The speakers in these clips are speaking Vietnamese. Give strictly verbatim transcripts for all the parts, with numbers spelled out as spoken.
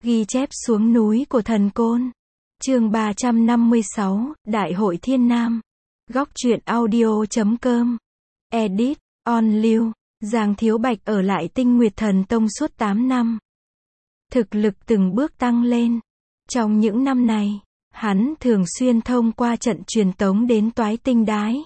Ghi chép xuống núi của thần côn. Chương ba trăm năm mươi sáu, Đại hội Thiên Nam. Góc truyện audio chấm com. Edit, on lưu. Giang Thiếu Bạch ở lại Tinh Nguyệt Thần Tông suốt tám năm. Thực lực từng bước tăng lên. Trong những năm này, hắn thường xuyên thông qua trận truyền tống đến Toái Tinh Đái.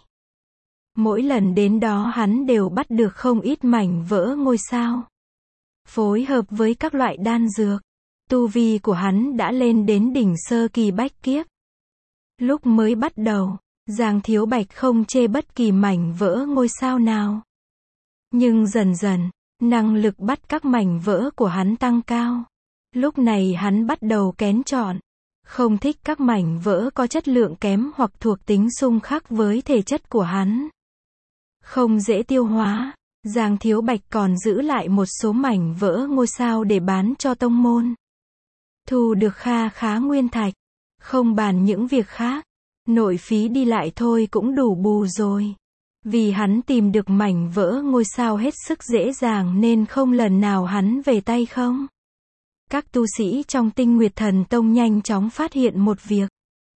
Mỗi lần đến đó hắn đều bắt được không ít mảnh vỡ ngôi sao. Phối hợp với các loại đan dược, tu vi của hắn đã lên đến đỉnh sơ kỳ bách kiếp. Lúc mới bắt đầu, Giang Thiếu Bạch không chê bất kỳ mảnh vỡ ngôi sao nào. Nhưng dần dần, năng lực bắt các mảnh vỡ của hắn tăng cao. Lúc này hắn bắt đầu kén chọn. Không thích các mảnh vỡ có chất lượng kém hoặc thuộc tính xung khắc với thể chất của hắn. Không dễ tiêu hóa, Giang Thiếu Bạch còn giữ lại một số mảnh vỡ ngôi sao để bán cho tông môn. Thu được kha khá nguyên thạch. Không bàn những việc khác, nội phí đi lại thôi cũng đủ bù rồi. Vì hắn tìm được mảnh vỡ ngôi sao hết sức dễ dàng nên không lần nào hắn về tay không. Các tu sĩ trong Tinh Nguyệt Thần Tông nhanh chóng phát hiện một việc.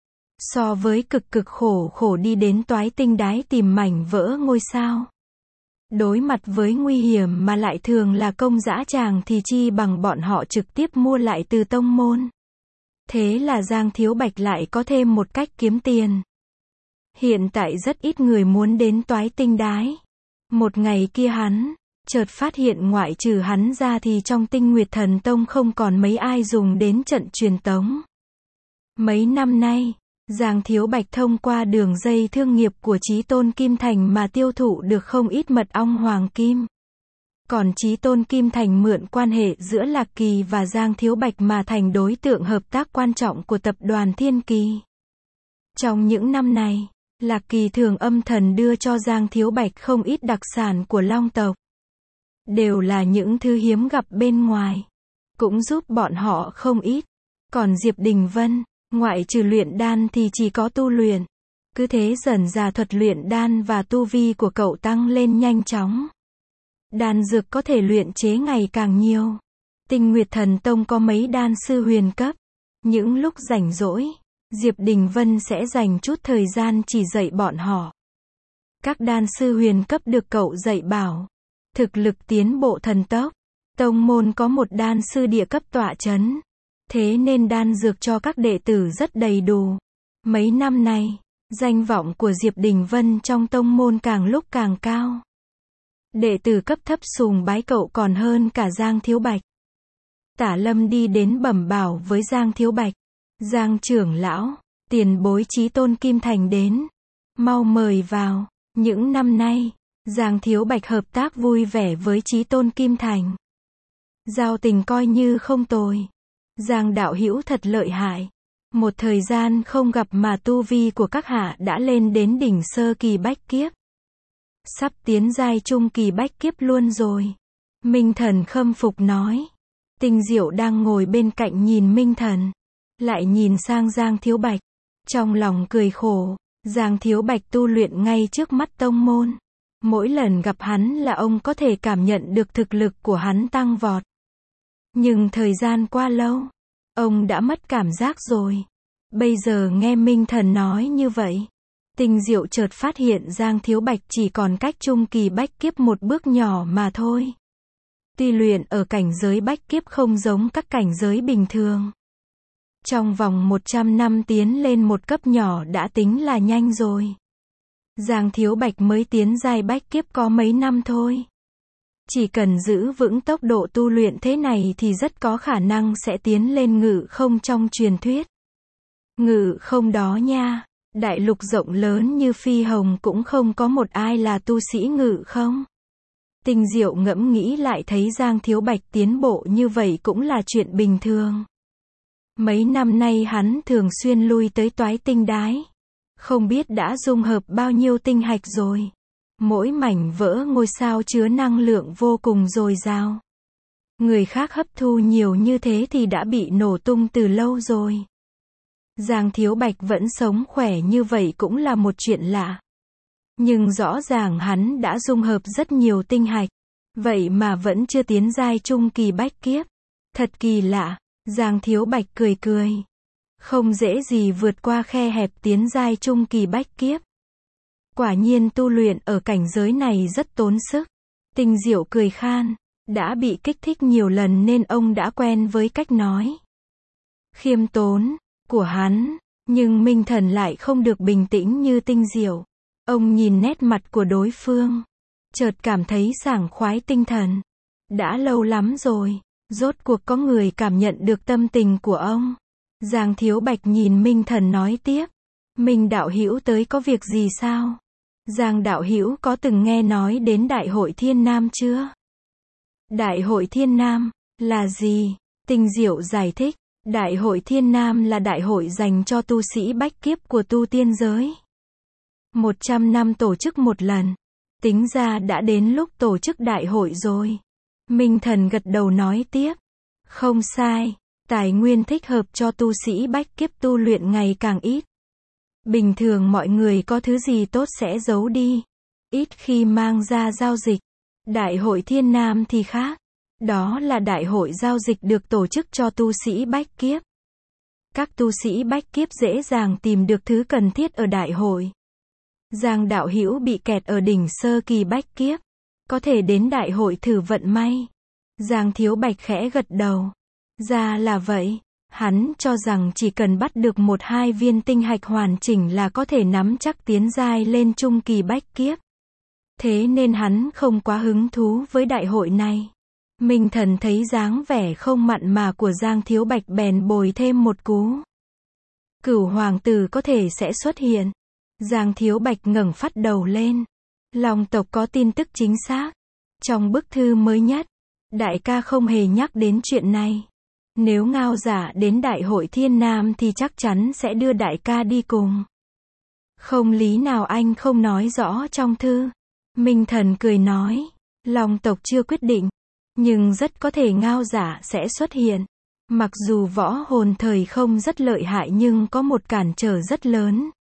So với cực cực khổ khổ đi đến Toái Tinh Đái tìm mảnh vỡ ngôi sao, đối mặt với nguy hiểm mà lại thường là công dã tràng thì chi bằng bọn họ trực tiếp mua lại từ tông môn. Thế là Giang Thiếu Bạch lại có thêm một cách kiếm tiền. Hiện tại rất ít người muốn đến Toái Tinh Đái. Một ngày kia hắn chợt phát hiện ngoại trừ hắn ra thì trong Tinh Nguyệt Thần Tông không còn mấy ai dùng đến trận truyền tống. Mấy năm nay, Giang Thiếu Bạch thông qua đường dây thương nghiệp của Chí Tôn Kim Thành mà tiêu thụ được không ít mật ong hoàng kim. Còn Chí Tôn Kim Thành mượn quan hệ giữa Lạc Kỳ và Giang Thiếu Bạch mà thành đối tượng hợp tác quan trọng của tập đoàn Thiên Kỳ. Trong những năm này, Lạc Kỳ thường âm thầm đưa cho Giang Thiếu Bạch không ít đặc sản của Long tộc. Đều là những thứ hiếm gặp bên ngoài. Cũng giúp bọn họ không ít. Còn Diệp Đình Vân, ngoại trừ luyện đan thì chỉ có tu luyện. Cứ thế dần dà thuật luyện đan và tu vi của cậu tăng lên nhanh chóng. Đan dược có thể luyện chế ngày càng nhiều. Tinh Nguyệt Thần Tông có mấy đan sư huyền cấp. Những lúc rảnh rỗi, Diệp Đình Vân sẽ dành chút thời gian chỉ dạy bọn họ. Các đan sư huyền cấp được cậu dạy bảo. Thực lực tiến bộ thần tốc. Tông môn có một đan sư địa cấp tọa chấn. Thế nên đan dược cho các đệ tử rất đầy đủ. Mấy năm nay, danh vọng của Diệp Đình Vân trong tông môn càng lúc càng cao. Đệ tử cấp thấp sùng bái cậu còn hơn cả Giang Thiếu Bạch. Tả Lâm đi đến bẩm bảo với Giang Thiếu Bạch. Giang trưởng lão, tiền bối Chí Tôn Kim Thành đến. Mau mời vào. Những năm nay, Giang Thiếu Bạch hợp tác vui vẻ với Chí Tôn Kim Thành. Giao tình coi như không tồi. Giang đạo hữu thật lợi hại. Một thời gian không gặp mà tu vi của các hạ đã lên đến đỉnh sơ kỳ bách kiếp. Sắp tiến giai trung kỳ bách kiếp luôn rồi. Minh Thần khâm phục nói. Tinh Diệu đang ngồi bên cạnh nhìn Minh Thần. Lại nhìn sang Giang Thiếu Bạch. Trong lòng cười khổ. Giang Thiếu Bạch tu luyện ngay trước mắt tông môn. Mỗi lần gặp hắn là ông có thể cảm nhận được thực lực của hắn tăng vọt. Nhưng thời gian qua lâu, ông đã mất cảm giác rồi. Bây giờ nghe Minh Thần nói như vậy, Tinh Diệu chợt phát hiện Giang Thiếu Bạch chỉ còn cách trung kỳ bách kiếp một bước nhỏ mà thôi. Tuy luyện ở cảnh giới bách kiếp không giống các cảnh giới bình thường. Trong vòng một trăm năm tiến lên một cấp nhỏ đã tính là nhanh rồi. Giang Thiếu Bạch mới tiến giai bách kiếp có mấy năm thôi. Chỉ cần giữ vững tốc độ tu luyện thế này thì rất có khả năng sẽ tiến lên ngự không trong truyền thuyết. Ngự không đó nha, đại lục rộng lớn như Phi Hồng cũng không có một ai là tu sĩ ngự không. Tinh Diệu ngẫm nghĩ lại thấy Giang Thiếu Bạch tiến bộ như vậy cũng là chuyện bình thường. Mấy năm nay hắn thường xuyên lui tới Toái Tinh Đái. Không biết đã dung hợp bao nhiêu tinh hạch rồi. Mỗi mảnh vỡ ngôi sao chứa năng lượng vô cùng dồi dào. Người khác hấp thu nhiều như thế thì đã bị nổ tung từ lâu rồi. Giang Thiếu Bạch vẫn sống khỏe như vậy cũng là một chuyện lạ. Nhưng rõ ràng hắn đã dung hợp rất nhiều tinh hạch. Vậy mà vẫn chưa tiến giai trung kỳ bách kiếp. Thật kỳ lạ. Giang Thiếu Bạch cười cười. Không dễ gì vượt qua khe hẹp tiến giai trung kỳ bách kiếp. Quả nhiên tu luyện ở cảnh giới này rất tốn sức. Tinh Diệu cười khan. Đã bị kích thích nhiều lần nên ông đã quen với cách nói khiêm tốn của hắn. Nhưng Minh Thần lại không được bình tĩnh như Tinh Diệu. Ông nhìn nét mặt của đối phương, chợt cảm thấy sảng khoái tinh thần. Đã lâu lắm rồi, rốt cuộc có người cảm nhận được tâm tình của ông. Giang Thiếu Bạch nhìn Minh Thần nói tiếp. Minh đạo hữu tới có việc gì sao? Giang đạo hữu có từng nghe nói đến Đại hội Thiên Nam chưa? Đại hội Thiên Nam là gì? Tinh Diệu giải thích. Đại hội Thiên Nam là đại hội dành cho tu sĩ bách kiếp của tu tiên giới. một trăm năm tổ chức một lần. Tính ra đã đến lúc tổ chức đại hội rồi. Minh Thần gật đầu nói tiếp. Không sai, tài nguyên thích hợp cho tu sĩ bách kiếp tu luyện ngày càng ít. Bình thường mọi người có thứ gì tốt sẽ giấu đi, ít khi mang ra giao dịch. Đại hội Thiên Nam thì khác. Đó là đại hội giao dịch được tổ chức cho tu sĩ bách kiếp. Các tu sĩ bách kiếp dễ dàng tìm được thứ cần thiết ở đại hội. Giang đạo hữu bị kẹt ở đỉnh sơ kỳ bách kiếp, có thể đến đại hội thử vận may. Giang Thiếu Bạch khẽ gật đầu. Ra là vậy. Hắn cho rằng chỉ cần bắt được một hai viên tinh hạch hoàn chỉnh là có thể nắm chắc tiến giai lên trung kỳ bách kiếp. Thế nên hắn không quá hứng thú với đại hội này. Minh Thần thấy dáng vẻ không mặn mà của Giang Thiếu Bạch bèn bồi thêm một cú. Cửu hoàng tử có thể sẽ xuất hiện. Giang Thiếu Bạch ngẩng phát đầu lên. Long tộc có tin tức chính xác. Trong bức thư mới nhất, đại ca không hề nhắc đến chuyện này. Nếu Ngao Giả đến Đại hội Thiên Nam thì chắc chắn sẽ đưa đại ca đi cùng. Không lý nào anh không nói rõ trong thư. Minh Thần cười nói. Long tộc chưa quyết định. Nhưng rất có thể Ngao Giả sẽ xuất hiện. Mặc dù võ hồn thời không rất lợi hại nhưng có một cản trở rất lớn.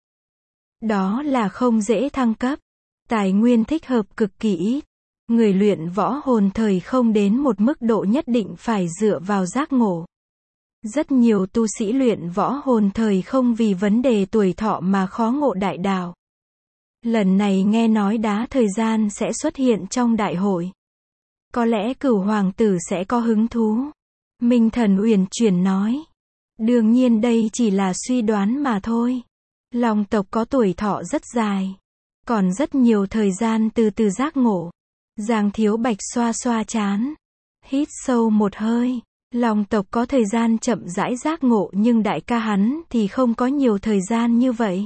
Đó là không dễ thăng cấp. Tài nguyên thích hợp cực kỳ ít. Người luyện võ hồn thời không đến một mức độ nhất định phải dựa vào giác ngộ. Rất nhiều tu sĩ luyện võ hồn thời không vì vấn đề tuổi thọ mà khó ngộ đại đạo. Lần này nghe nói đá thời gian sẽ xuất hiện trong đại hội. Có lẽ Cửu hoàng tử sẽ có hứng thú. Minh Thần uyển chuyển nói. Đương nhiên đây chỉ là suy đoán mà thôi. Long tộc có tuổi thọ rất dài. Còn rất nhiều thời gian từ từ giác ngộ. Giang Thiếu Bạch xoa xoa trán. Hít sâu một hơi. Long tộc có thời gian chậm rãi giác ngộ nhưng đại ca hắn thì không có nhiều thời gian như vậy.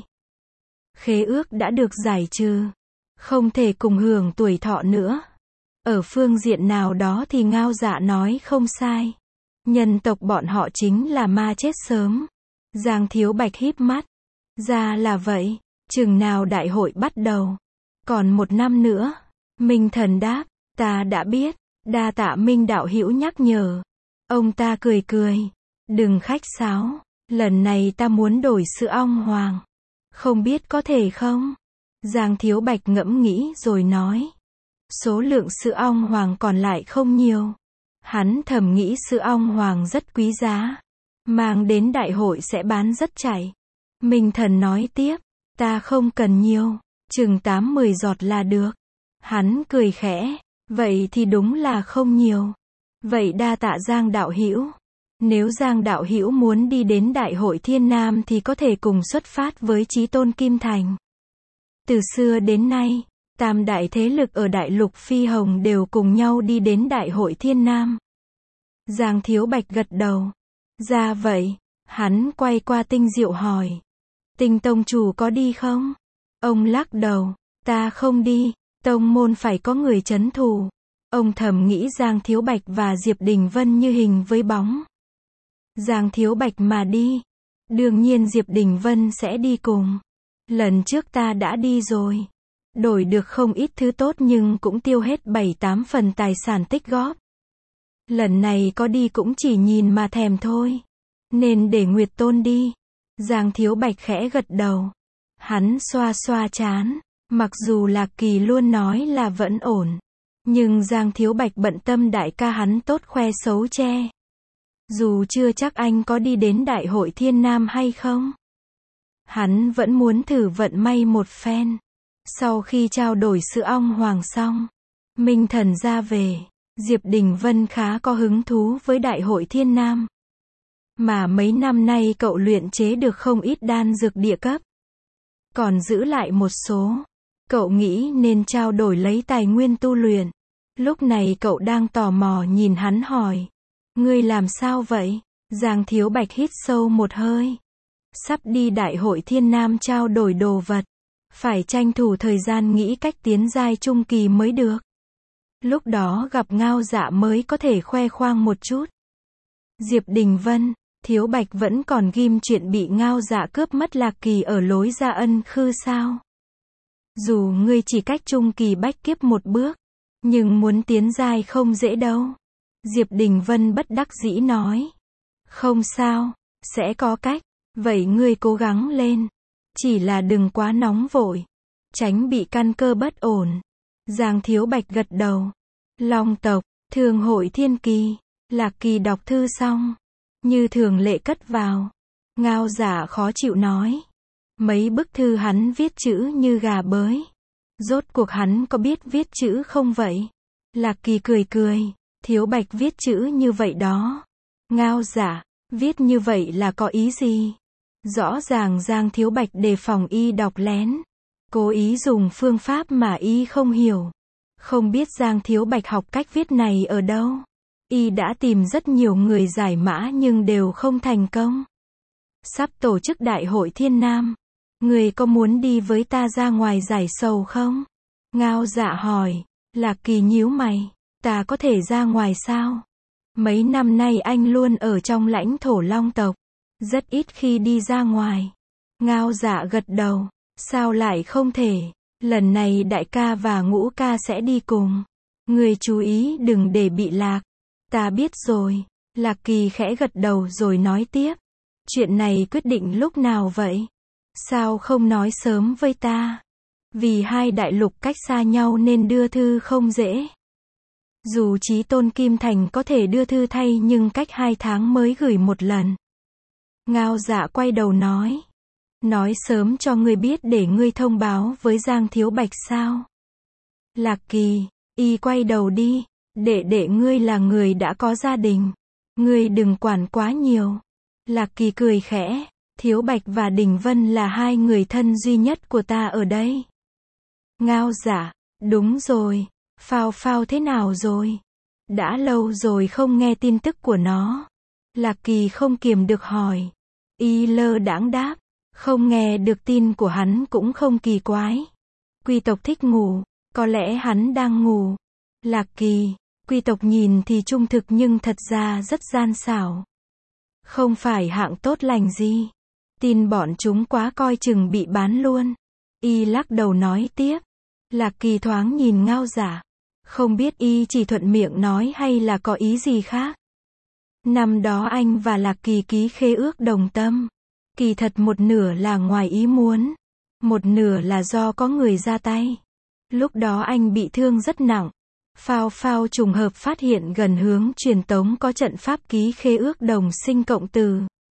Khế ước đã được giải trừ. Không thể cùng hưởng tuổi thọ nữa. Ở phương diện nào đó thì Ngao Dạ nói không sai. Nhân tộc bọn họ chính là ma chết sớm. Giang Thiếu Bạch híp mắt. Ra là vậy. Chừng nào đại hội bắt đầu? Còn một năm nữa. Minh Thần đáp. Ta đã biết. Đa tạ Minh đạo hữu nhắc nhở. Ông ta cười cười. Đừng khách sáo. Lần này ta muốn đổi sữa ong hoàng. Không biết có thể không? Giang Thiếu Bạch ngẫm nghĩ rồi nói. Số lượng sữa ong hoàng còn lại không nhiều. Hắn thầm nghĩ sữa ong hoàng rất quý giá. Mang đến đại hội sẽ bán rất chạy. Minh Thần nói tiếp. Ta không cần nhiều. Chừng tám mười giọt là được. Hắn cười khẽ. Vậy thì đúng là không nhiều. Vậy đa tạ Giang đạo hữu. Nếu Giang đạo hữu muốn đi đến Đại hội Thiên Nam thì có thể cùng xuất phát với Chí Tôn Kim Thành. Từ xưa đến nay, tam đại thế lực ở Đại lục Phi Hồng đều cùng nhau đi đến Đại hội Thiên Nam. Giang Thiếu Bạch gật đầu. Ra vậy. Hắn quay qua Tinh Diệu hỏi. Tinh tông chủ có đi không? Ông lắc đầu. Ta không đi. Tông môn phải có người trấn thủ. Ông thầm nghĩ Giang Thiếu Bạch và Diệp Đình Vân như hình với bóng. Giang Thiếu Bạch mà đi. Đương nhiên Diệp Đình Vân sẽ đi cùng. Lần trước ta đã đi rồi. Đổi được không ít thứ tốt nhưng cũng tiêu hết bảy tám phần tài sản tích góp. Lần này có đi cũng chỉ nhìn mà thèm thôi. Nên để Nguyệt Tôn đi. Giang Thiếu Bạch khẽ gật đầu. Hắn xoa xoa trán. Mặc dù Lạc Kỳ luôn nói là vẫn ổn. Nhưng Giang Thiếu Bạch bận tâm đại ca hắn tốt khoe xấu che. Dù chưa chắc anh có đi đến Đại hội Thiên Nam hay không. Hắn vẫn muốn thử vận may một phen. Sau khi trao đổi sữa ong hoàng xong, Minh Thần ra về, Diệp Đình Vân khá có hứng thú với Đại hội Thiên Nam. Mà mấy năm nay cậu luyện chế được không ít đan dược địa cấp. Còn giữ lại một số. Cậu nghĩ nên trao đổi lấy tài nguyên tu luyện. Lúc này cậu đang tò mò nhìn hắn hỏi. Ngươi làm sao vậy? Giang Thiếu Bạch hít sâu một hơi. Sắp đi Đại hội Thiên Nam trao đổi đồ vật. Phải tranh thủ thời gian nghĩ cách tiến giai trung kỳ mới được. Lúc đó gặp Ngao Dạ mới có thể khoe khoang một chút. Diệp Đình Vân, Thiếu Bạch vẫn còn ghim chuyện bị Ngao Dạ cướp mất Lạc Kỳ ở lối ra Ân Khư sao? Dù ngươi chỉ cách trung kỳ bách kiếp một bước, nhưng muốn tiến giai không dễ đâu. Diệp Đình Vân bất đắc dĩ nói. Không sao, sẽ có cách. Vậy ngươi cố gắng lên. Chỉ là đừng quá nóng vội. Tránh bị căn cơ bất ổn. Giang Thiếu Bạch gật đầu. Long tộc, Thường hội Thiên Kỳ. Lạc Kỳ đọc thư xong. Như thường lệ cất vào. Ngao Dạ khó chịu nói. Mấy bức thư hắn viết chữ như gà bới. Rốt cuộc hắn có biết viết chữ không vậy? Lạc Kỳ cười cười. Thiếu Bạch viết chữ như vậy đó. Ngao Dạ, viết như vậy là có ý gì? Rõ ràng Giang Thiếu Bạch đề phòng y đọc lén. Cố ý dùng phương pháp mà y không hiểu. Không biết Giang Thiếu Bạch học cách viết này ở đâu. Y đã tìm rất nhiều người giải mã nhưng đều không thành công. Sắp tổ chức Đại hội Thiên Nam. Người có muốn đi với ta ra ngoài giải sầu không? Ngao Dạ hỏi. Lạc Kỳ nhíu mày. Ta có thể ra ngoài sao? Mấy năm nay anh luôn ở trong lãnh thổ Long tộc. Rất ít khi đi ra ngoài. Ngao Dạ gật đầu. Sao lại không thể? Lần này đại ca và ngũ ca sẽ đi cùng. Người chú ý đừng để bị lạc. Ta biết rồi. Lạc Kỳ khẽ gật đầu rồi nói tiếp. Chuyện này quyết định lúc nào vậy? Sao không nói sớm với ta? Vì hai đại lục cách xa nhau nên đưa thư không dễ. Dù Chí Tôn Kim Thành có thể đưa thư thay nhưng cách hai tháng mới gửi một lần. Ngao Dạ quay đầu nói. Nói sớm cho ngươi biết để ngươi thông báo với Giang Thiếu Bạch sao? Lạc Kỳ, y quay đầu đi. Đệ đệ ngươi là người đã có gia đình. Ngươi đừng quản quá nhiều. Lạc Kỳ cười khẽ. Thiếu Bạch và Đình Vân là hai người thân duy nhất của ta ở đây. Ngao Dạ, đúng rồi. Phao Phao thế nào rồi? Đã lâu rồi không nghe tin tức của nó. Lạc Kỳ không kiềm được hỏi. Y lơ đãng đáp. Không nghe được tin của hắn cũng không kỳ quái. Quy tộc thích ngủ. Có lẽ hắn đang ngủ. Lạc Kỳ, quy tộc nhìn thì trung thực nhưng thật ra rất gian xảo. Không phải hạng tốt lành gì. Tin bọn chúng quá coi chừng bị bán luôn. Y lắc đầu nói tiếp. Lạc Kỳ thoáng nhìn Ngao Dạ. Không biết y chỉ thuận miệng nói hay là có ý gì khác. Năm đó anh và Lạc Kỳ ký khế ước đồng tâm. Kỳ thật một nửa là ngoài ý muốn. Một nửa là do có người ra tay. Lúc đó anh bị thương rất nặng. Phao Phao trùng hợp phát hiện gần hướng truyền tống có trận pháp ký khế ước đồng sinh cộng từ.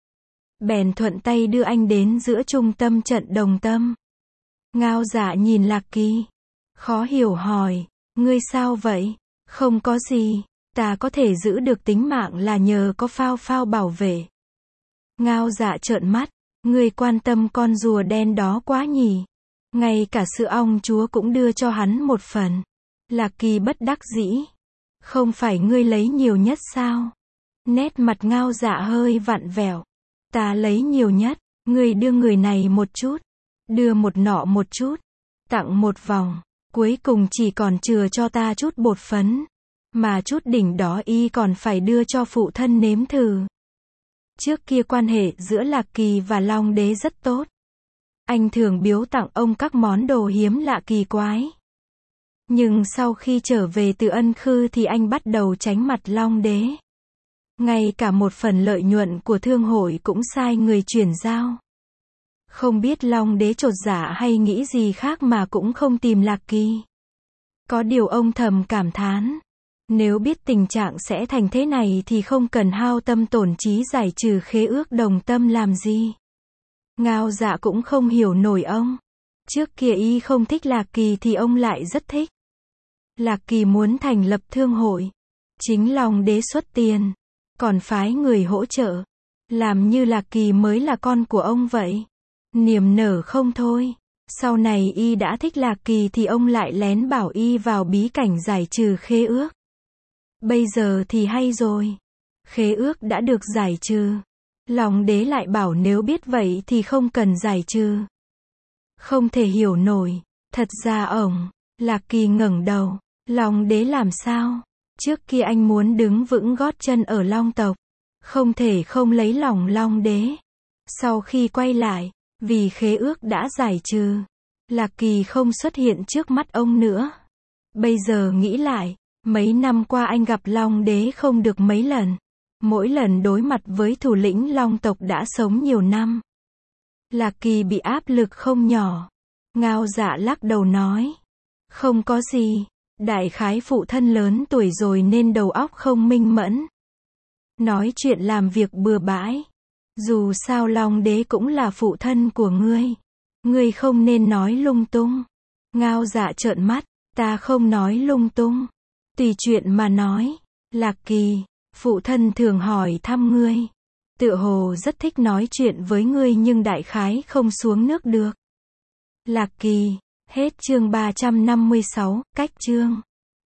Bèn thuận tay đưa anh đến giữa trung tâm trận đồng tâm. Ngao Dạ nhìn Lạc Kỳ. Khó hiểu hỏi. Ngươi sao vậy? Không có gì. Ta có thể giữ được tính mạng là nhờ có Phao Phao bảo vệ. Ngao Dạ trợn mắt. Ngươi quan tâm con rùa đen đó quá nhỉ. Ngay cả sữa ong chúa cũng đưa cho hắn một phần. Lạc Kỳ bất đắc dĩ. Không phải ngươi lấy nhiều nhất sao? Nét mặt Ngao Dạ hơi vặn vẹo. Ta lấy nhiều nhất. Ngươi đưa người này một chút. Đưa một nọ một chút. Tặng một vòng. Cuối cùng chỉ còn chừa cho ta chút bột phấn. Mà chút đỉnh đó y còn phải đưa cho phụ thân nếm thử. Trước kia quan hệ giữa Lạc Kỳ và Long Đế rất tốt. Anh thường biếu tặng ông các món đồ hiếm lạ kỳ quái. Nhưng sau khi trở về từ Ân Khư thì anh bắt đầu tránh mặt Long Đế. Ngay cả một phần lợi nhuận của thương hội cũng sai người chuyển giao. Không biết Long Đế chột dạ hay nghĩ gì khác mà cũng không tìm Lạc Kỳ. Có điều ông thầm cảm thán. Nếu biết tình trạng sẽ thành thế này thì không cần hao tâm tổn trí giải trừ khế ước đồng tâm làm gì. Ngao Dạ cũng không hiểu nổi ông. Trước kia y không thích Lạc Kỳ thì ông lại rất thích. Lạc Kỳ muốn thành lập thương hội. Chính Long Đế xuất tiền. Còn phái người hỗ trợ. Làm như Lạc Kỳ mới là con của ông vậy. Niềm nở không thôi. Sau này y đã thích Lạc Kỳ thì ông lại lén bảo y vào bí cảnh giải trừ khế ước. Bây giờ thì hay rồi. Khế ước đã được giải trừ. Long Đế lại bảo nếu biết vậy thì không cần giải trừ. Không thể hiểu nổi. Thật ra ổng, Lạc Kỳ ngẩng đầu. Long Đế làm sao? Trước kia anh muốn đứng vững gót chân ở Long tộc. Không thể không lấy lòng Long Đế. Sau khi quay lại, vì khế ước đã giải trừ, Lạc Kỳ không xuất hiện trước mắt ông nữa. Bây giờ nghĩ lại, mấy năm qua anh gặp Long Đế không được mấy lần. Mỗi lần đối mặt với thủ lĩnh Long tộc đã sống nhiều năm. Lạc Kỳ bị áp lực không nhỏ. Ngao Dạ lắc đầu nói. Không có gì. Đại khái phụ thân lớn tuổi rồi nên đầu óc không minh mẫn. Nói chuyện làm việc bừa bãi. Dù sao Long Đế cũng là phụ thân của ngươi. Ngươi không nên nói lung tung. Ngao Dạ trợn mắt. Ta không nói lung tung. Tùy chuyện mà nói. Lạc Kỳ, phụ thân thường hỏi thăm ngươi. Tựa hồ rất thích nói chuyện với ngươi nhưng đại khái không xuống nước được. Lạc Kỳ, hết chương ba trăm năm mươi sáu, cách chương.